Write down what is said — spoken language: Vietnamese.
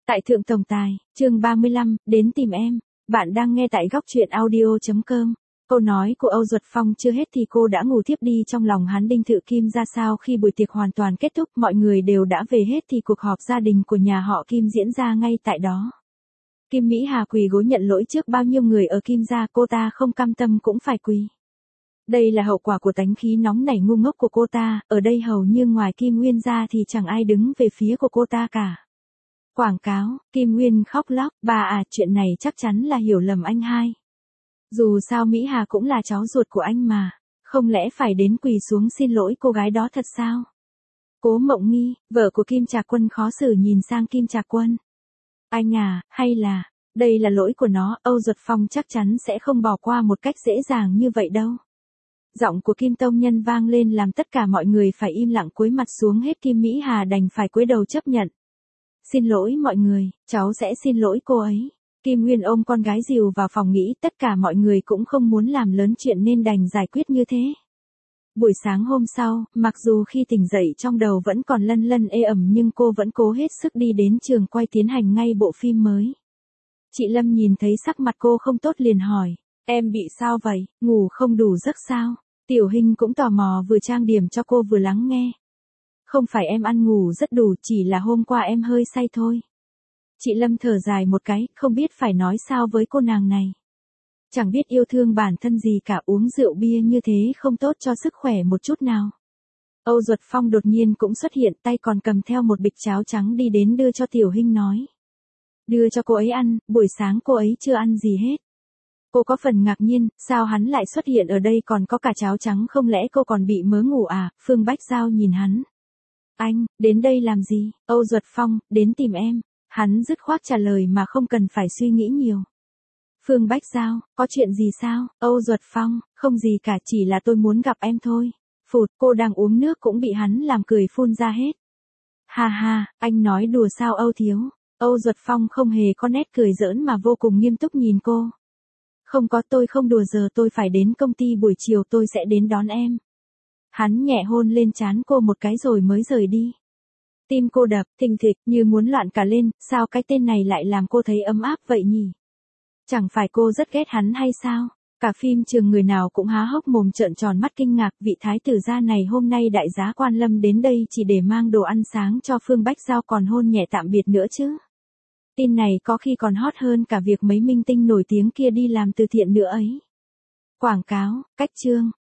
Tại Thượng Tổng Tài, chương 35, đến tìm em. Bạn đang nghe tại góc truyện audio.com. Câu nói của Âu Duật Phong chưa hết thì cô đã ngủ thiếp đi trong lòng hắn. Đinh Thự Kim ra sao khi buổi tiệc hoàn toàn kết thúc, mọi người đều đã về hết thì cuộc họp gia đình của nhà họ Kim diễn ra ngay tại đó. Kim Mỹ Hà quỳ gối nhận lỗi trước bao nhiêu người ở Kim gia, cô ta không cam tâm cũng phải quỳ. Đây là hậu quả của tánh khí nóng nảy ngu ngốc của cô ta, ở đây hầu như ngoài Kim Nguyên ra thì chẳng ai đứng về phía của cô ta cả. Quảng cáo, Kim Nguyên khóc lóc, bà à, chuyện này chắc chắn là hiểu lầm anh hai. Dù sao Mỹ Hà cũng là cháu ruột của anh mà, không lẽ phải đến quỳ xuống xin lỗi cô gái đó thật sao? Cố Mộng Nghi, vợ của Kim Trạc Quân khó xử nhìn sang Kim Trạc Quân. Anh à, hay là, đây là lỗi của nó, Âu Duật Phong chắc chắn sẽ không bỏ qua một cách dễ dàng như vậy đâu. Giọng của Kim Tông Nhân vang lên làm tất cả mọi người phải im lặng cúi mặt xuống hết. Kim Mỹ Hà đành phải cúi đầu chấp nhận. Xin lỗi mọi người, cháu sẽ xin lỗi cô ấy. Kim Nguyên ôm con gái dìu vào phòng nghĩ tất cả mọi người cũng không muốn làm lớn chuyện nên đành giải quyết như thế. Buổi sáng hôm sau, mặc dù khi tỉnh dậy trong đầu vẫn còn lân lân ê ẩm nhưng cô vẫn cố hết sức đi đến trường quay tiến hành ngay bộ phim mới. Chị Lâm nhìn thấy sắc mặt cô không tốt liền hỏi, em bị sao vậy, ngủ không đủ giấc sao? Tiểu Hinh cũng tò mò vừa trang điểm cho cô vừa lắng nghe. Không phải em ăn ngủ rất đủ, chỉ là hôm qua em hơi say thôi. Chị Lâm thở dài một cái, không biết phải nói sao với cô nàng này. Chẳng biết yêu thương bản thân gì cả, uống rượu bia như thế không tốt cho sức khỏe một chút nào. Âu Duật Phong đột nhiên cũng xuất hiện, tay còn cầm theo một bịch cháo trắng đi đến đưa cho Tiểu Hinh nói. Đưa cho cô ấy ăn, buổi sáng cô ấy chưa ăn gì hết. Cô có phần ngạc nhiên, sao hắn lại xuất hiện ở đây còn có cả cháo trắng, không lẽ cô còn bị mớ ngủ à? Phương Bách Giao nhìn hắn. Anh, đến đây làm gì? Âu Duật Phong, đến tìm em. Hắn dứt khoát trả lời mà không cần phải suy nghĩ nhiều. Phương Bách Giao, có chuyện gì sao? Âu Duật Phong, không gì cả, chỉ là tôi muốn gặp em thôi. Phụt, cô đang uống nước cũng bị hắn làm cười phun ra hết. Ha ha, anh nói đùa sao Âu thiếu? Âu Duật Phong không hề có nét cười giỡn mà vô cùng nghiêm túc nhìn cô. Không có, tôi không đùa, giờ tôi phải đến công ty, buổi chiều tôi sẽ đến đón em. Hắn nhẹ hôn lên trán cô một cái rồi mới rời đi. Tim cô đập thình thịch như muốn loạn cả lên, sao cái tên này lại làm cô thấy ấm áp vậy nhỉ? Chẳng phải cô rất ghét hắn hay sao? Cả phim trường người nào cũng há hốc mồm trợn tròn mắt kinh ngạc, vị thái tử gia này hôm nay đại giá Quan Lâm đến đây chỉ để mang đồ ăn sáng cho Phương Bách Giao còn hôn nhẹ tạm biệt nữa chứ. Tin này có khi còn hot hơn cả việc mấy minh tinh nổi tiếng kia đi làm từ thiện nữa ấy. Quảng cáo, cách chương.